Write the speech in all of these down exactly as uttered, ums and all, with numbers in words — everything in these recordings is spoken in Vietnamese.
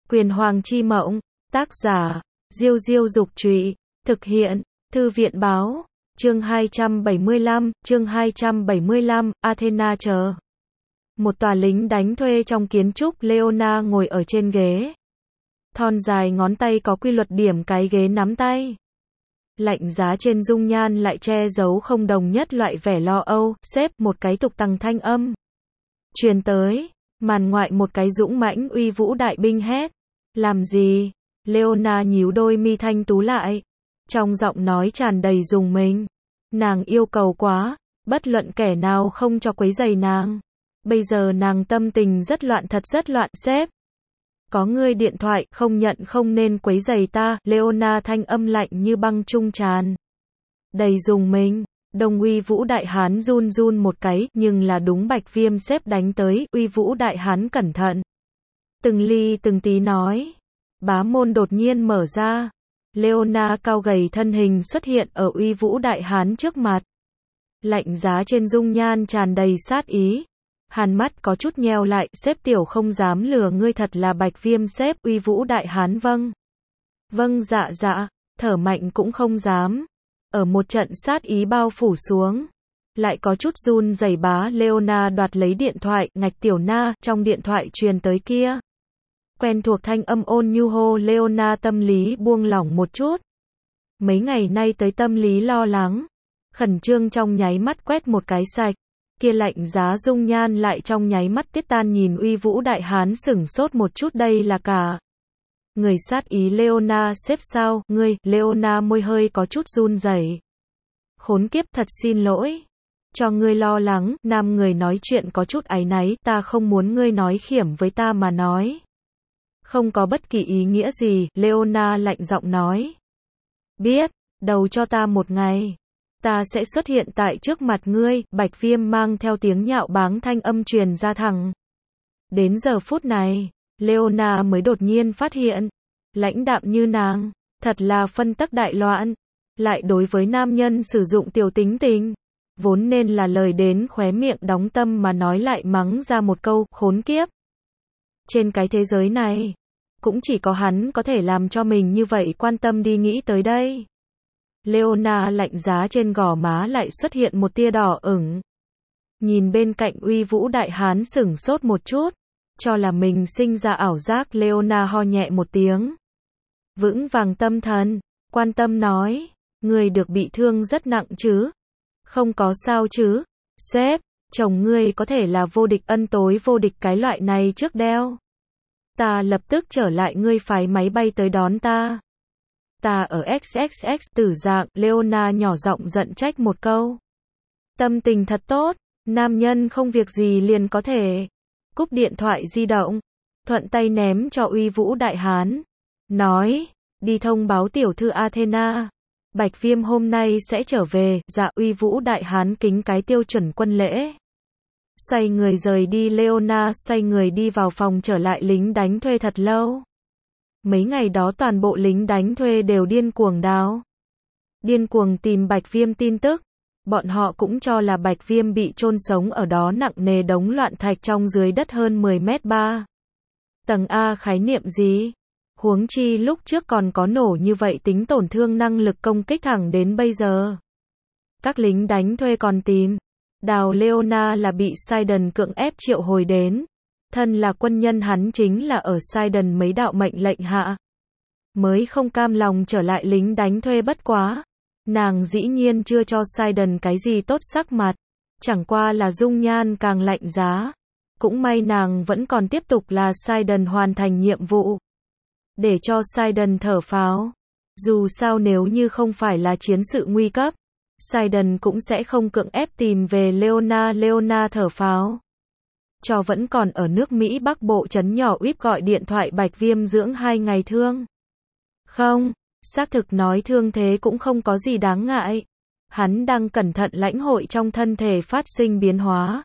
Quyền Hoàng chi mộng, tác giả, Diêu Diêu Dục Trụy, thực hiện, Thư viện Báo, chương hai trăm bảy mươi lăm, chương hai trăm bảy mươi lăm, Athena chờ. Một tòa lính đánh thuê trong kiến trúc, Leona ngồi ở trên ghế. Thon dài ngón tay có quy luật điểm cái ghế nắm tay. Lạnh giá trên dung nhan lại che giấu không đồng nhất loại vẻ lo âu, sếp, một cái tục tằng thanh âm truyền tới, màn ngoại một cái dũng mãnh uy vũ đại binh hét. Làm gì? Leona nhíu đôi mi thanh tú lại. Trong giọng nói tràn đầy rùng mình. Nàng yêu cầu quá, bất luận kẻ nào không cho quấy rầy nàng. Bây giờ nàng tâm tình rất loạn, thật rất loạn. Sếp, có người điện thoại, không nhận không nên quấy rầy ta. Leona thanh âm lạnh như băng trung tràn đầy rùng mình. Đông uy vũ đại hán run run một cái, nhưng là đúng Bạch Viêm sếp đánh tới. Uy vũ đại hán cẩn thận, từng ly từng tí nói. Bá môn đột nhiên mở ra. Leona cao gầy thân hình xuất hiện ở uy vũ đại hán trước mặt. Lạnh giá trên dung nhan tràn đầy sát ý. Hàn mắt có chút nheo lại. Sếp tiểu không dám lừa ngươi, thật là Bạch Viêm sếp. Uy vũ đại hán vâng. Vâng dạ dạ. Thở mạnh cũng không dám. Ở một trận sát ý bao phủ xuống. Lại có chút run rẩy. Bá Leona đoạt lấy điện thoại. Ngạch tiểu na, trong điện thoại truyền tới kia quen thuộc thanh âm ôn nhu hô. Leona tâm lý buông lỏng một chút. Mấy ngày nay tới tâm lý lo lắng, khẩn trương trong nháy mắt quét một cái sạch. Kia lạnh giá dung nhan lại trong nháy mắt tiết tan. Nhìn uy vũ đại hán sửng sốt một chút, đây là cả người sát ý. Leona sếp sao, ngươi? Leona môi hơi có chút run rẩy. Khốn kiếp, thật xin lỗi cho ngươi lo lắng. Nam người nói chuyện có chút áy náy. Ta không muốn ngươi nói khiểm với ta mà nói. Không có bất kỳ ý nghĩa gì. Leona lạnh giọng nói. Biết, đầu cho ta một ngày. Ta sẽ xuất hiện tại trước mặt ngươi. Bạch Viêm mang theo tiếng nhạo báng thanh âm truyền ra thẳng. Đến giờ phút này, Leona mới đột nhiên phát hiện. Lãnh đạm như nàng, thật là phân tắc đại loạn. Lại đối với nam nhân sử dụng tiểu tính tình. Vốn nên là lời đến khóe miệng đóng tâm mà nói lại mắng ra một câu, khốn kiếp. Trên cái thế giới này, cũng chỉ có hắn có thể làm cho mình như vậy quan tâm đi nghĩ tới đây. Leona lạnh giá trên gò má lại xuất hiện một tia đỏ ửng. Nhìn bên cạnh uy vũ đại hán sửng sốt một chút, cho là mình sinh ra ảo giác. Leona ho nhẹ một tiếng. Vững vàng tâm thần, quan tâm nói, ngươi được bị thương rất nặng chứ? Không có sao chứ? Sếp, chồng ngươi có thể là vô địch, ân tối vô địch cái loại này trước đeo. Ta lập tức trở lại, ngươi phái máy bay tới đón ta. Ta ở ích ích ích tử dạng. Leona nhỏ giọng giận trách một câu. Tâm tình thật tốt, nam nhân không việc gì liền có thể cúp điện thoại di động, thuận tay ném cho uy vũ đại hán. Nói, đi thông báo tiểu thư Athena. Bạch Viêm hôm nay sẽ trở về. Dạ. Uy vũ đại hán kính cái tiêu chuẩn quân lễ. Xoay người rời đi. Leona xoay người đi vào phòng, trở lại lính đánh thuê thật lâu. Mấy ngày đó toàn bộ lính đánh thuê đều điên cuồng đào, điên cuồng tìm Bạch Viêm tin tức. Bọn họ cũng cho là Bạch Viêm bị chôn sống ở đó nặng nề đống loạn thạch trong dưới đất hơn mười mét ba tầng. A khái niệm gì? Huống chi lúc trước còn có nổ như vậy tính tổn thương năng lực công kích thẳng đến bây giờ. Các lính đánh thuê còn tìm đào Leona là bị Sidon cưỡng ép triệu hồi đến. Thân là quân nhân, hắn chính là ở Sidon mấy đạo mệnh lệnh hạ mới không cam lòng trở lại lính đánh thuê. Bất quá, nàng dĩ nhiên chưa cho Sidon cái gì tốt sắc mặt, chẳng qua là dung nhan càng lạnh giá. Cũng may nàng vẫn còn tiếp tục là Sidon hoàn thành nhiệm vụ, để cho Sidon thở phào. Dù sao nếu như không phải là chiến sự nguy cấp, Sidon cũng sẽ không cưỡng ép tìm về Leona. Leona thở phào, cho vẫn còn ở nước Mỹ Bắc Bộ trấn nhỏ Uýp gọi điện thoại. Bạch Viêm dưỡng hai ngày thương không? Xác thực nói thương thế cũng không có gì đáng ngại. Hắn đang cẩn thận lãnh hội trong thân thể phát sinh biến hóa.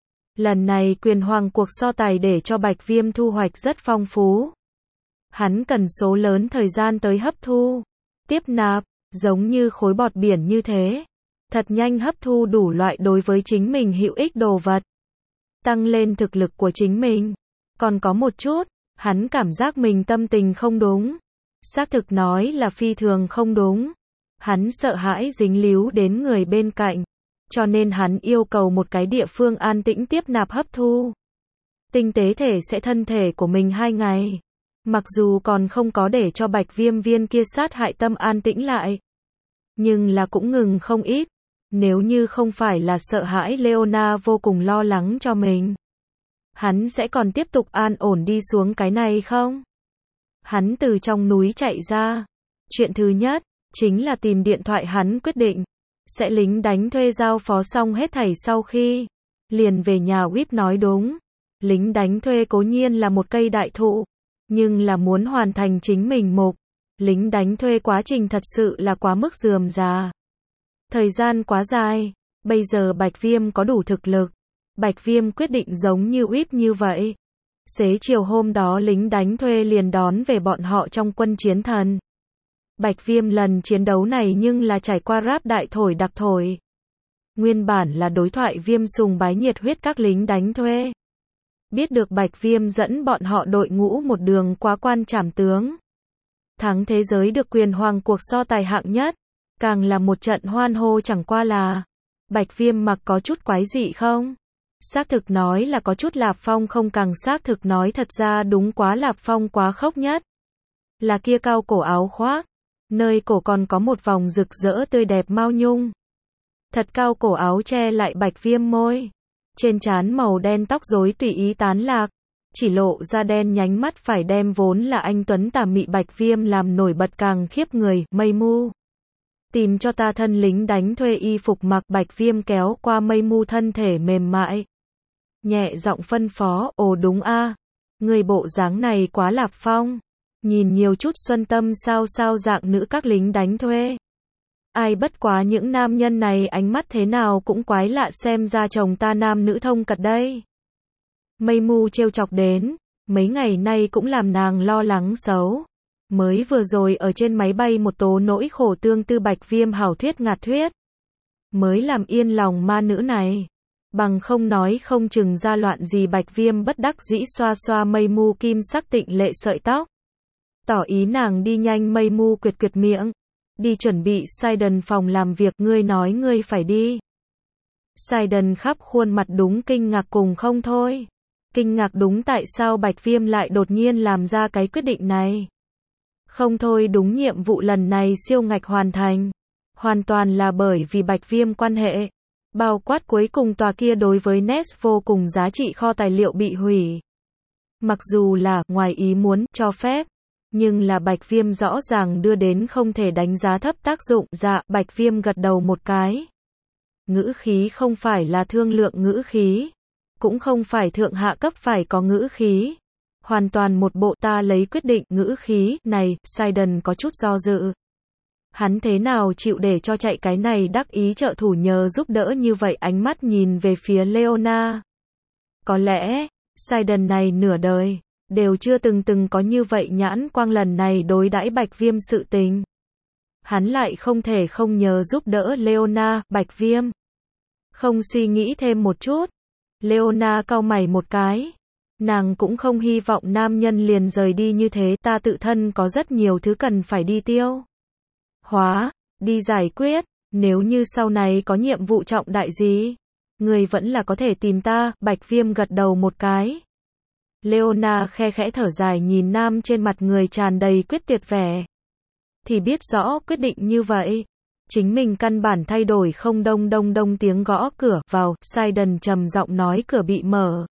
Lần này quyền hoàng cuộc so tài để cho Bạch Viêm thu hoạch rất phong phú. Hắn cần số lớn thời gian tới hấp thu, tiếp nạp, giống như khối bọt biển như thế. Thật nhanh hấp thu đủ loại đối với chính mình hữu ích đồ vật. Tăng lên thực lực của chính mình. Còn có một chút, Hắn cảm giác mình tâm tình không đúng. Xác thực nói là phi thường không đúng. Hắn sợ hãi dính líu đến người bên cạnh. Cho nên hắn yêu cầu một cái địa phương an tĩnh tiếp nạp hấp thu. Tinh tế thể sẽ thân thể của mình hai ngày. Mặc dù còn không có để cho bạch viêm viên kia sát hại tâm an tĩnh lại. Nhưng là cũng ngừng không ít. Nếu như không phải là sợ hãi Leona vô cùng lo lắng cho mình. Hắn sẽ còn tiếp tục an ổn đi xuống cái này không? Hắn từ trong núi chạy ra. Chuyện thứ nhất, chính là tìm điện thoại hắn quyết định. Sẽ lính đánh thuê giao phó xong hết thảy sau khi. Liền về nhà Whip nói đúng. Lính đánh thuê cố nhiên là một cây đại thụ. Nhưng là muốn hoàn thành chính mình mục. Lính đánh thuê quá trình thật sự là quá mức rườm rà. Thời gian quá dài. Bây giờ Bạch Viêm có đủ thực lực. Bạch Viêm quyết định giống như Whip như vậy. Xế chiều hôm đó lính đánh thuê liền đón về bọn họ trong quân chiến thần. Bạch Viêm lần chiến đấu này nhưng là trải qua rap đại thổi đặc thổi. Nguyên bản là đối thoại Viêm sùng bái nhiệt huyết các lính đánh thuê. Biết được Bạch Viêm dẫn bọn họ đội ngũ một đường quá quan trảm tướng. Thắng thế giới được quyền hoàng cuộc so tài hạng nhất. Càng là một trận hoan hô chẳng qua là. Bạch Viêm mặc có chút quái dị không? Xác thực nói là có chút Lạp Phong không càng xác thực nói thật ra đúng quá Lạp Phong quá khốc nhất. Là kia cao cổ áo khoác. Nơi cổ còn có một vòng rực rỡ tươi đẹp mao nhung. Thật cao cổ áo che lại Bạch Viêm môi. Trên trán màu đen tóc rối tùy ý tán lạc. Chỉ lộ ra đen nhánh mắt phải đem vốn là anh tuấn tà mị Bạch Viêm làm nổi bật càng khiếp người. Mây mu. Tìm cho ta thân lính đánh thuê y phục mặc. Bạch Viêm kéo qua Mây mu thân thể mềm mại. Nhẹ giọng phân phó, ồ đúng a, người bộ dáng này quá Lạp Phong. Nhìn nhiều chút xuân tâm sao sao dạng nữ các lính đánh thuê. Ai bất quá những nam nhân này ánh mắt thế nào cũng quái lạ xem ra chồng ta nam nữ thông cật đây. Mây mu trêu chọc đến, mấy ngày nay cũng làm nàng lo lắng xấu. Mới vừa rồi ở trên máy bay một tố nỗi khổ tương tư Bạch Viêm hảo thuyết ngạt thuyết. Mới làm yên lòng ma nữ này. Bằng không nói không chừng ra loạn gì. Bạch Viêm bất đắc dĩ xoa xoa Mây mu kim sắc tịnh lệ sợi tóc. Tỏ ý nàng đi nhanh. Mây mu quyệt quyệt miệng. Đi chuẩn bị Sidon phòng làm việc. Ngươi nói ngươi phải đi. Sidon khắp khuôn mặt đúng kinh ngạc cùng không thôi. Kinh ngạc đúng tại sao Bạch Viêm lại đột nhiên làm ra cái quyết định này. Không thôi đúng nhiệm vụ lần này siêu ngạch hoàn thành. Hoàn toàn là bởi vì Bạch Viêm quan hệ. Bao quát cuối cùng tòa kia đối với Ness vô cùng giá trị kho tài liệu bị hủy. Mặc dù là ngoài ý muốn cho phép, nhưng là Bạch Viêm rõ ràng đưa đến không thể đánh giá thấp tác dụng. Dạ, Bạch Viêm gật đầu một cái. Ngữ khí không phải là thương lượng ngữ khí, cũng không phải thượng hạ cấp phải có ngữ khí. Hoàn toàn một bộ ta lấy quyết định ngữ khí này. Sidon có chút do dự. Hắn thế nào chịu để cho chạy cái này đắc ý trợ thủ nhờ giúp đỡ như vậy. Ánh mắt nhìn về phía Leona. Có lẽ, Sidon này nửa đời, đều chưa từng từng có như vậy nhãn quang lần này đối đãi Bạch Viêm sự tình. Hắn lại không thể không nhờ giúp đỡ Leona. Bạch Viêm không suy nghĩ thêm một chút. Leona cau mày một cái. Nàng cũng không hy vọng nam nhân liền rời đi như thế. Ta tự thân có rất nhiều thứ cần phải đi tiêu hóa, đi giải quyết. Nếu như sau này có nhiệm vụ trọng đại gì, người vẫn là có thể tìm ta. Bạch Viêm gật đầu một cái. Leona khe khẽ thở dài nhìn nam trên mặt người tràn đầy quyết tuyệt vẻ. Thì biết rõ quyết định như vậy, chính mình căn bản thay đổi không. Đông đông đông tiếng gõ cửa vào. Sidon trầm giọng nói cửa bị mở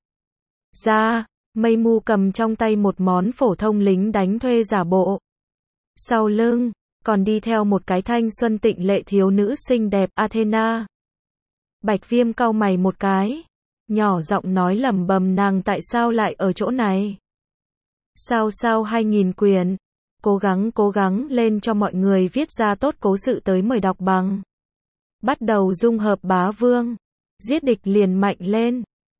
ra. Mây mu cầm trong tay một món phổ thông lính đánh thuê giả bộ. Sau lưng còn đi theo một cái thanh xuân tịnh lệ thiếu nữ xinh đẹp. Athena. Bạch Viêm cau mày một cái, nhỏ giọng nói lẩm bẩm nàng tại sao lại ở chỗ này. Sao sao hai nghìn quyền. Cố gắng cố gắng lên cho mọi người viết ra tốt cố sự tới mời đọc bằng. Bắt đầu dung hợp bá vương. Giết địch liền mạnh lên.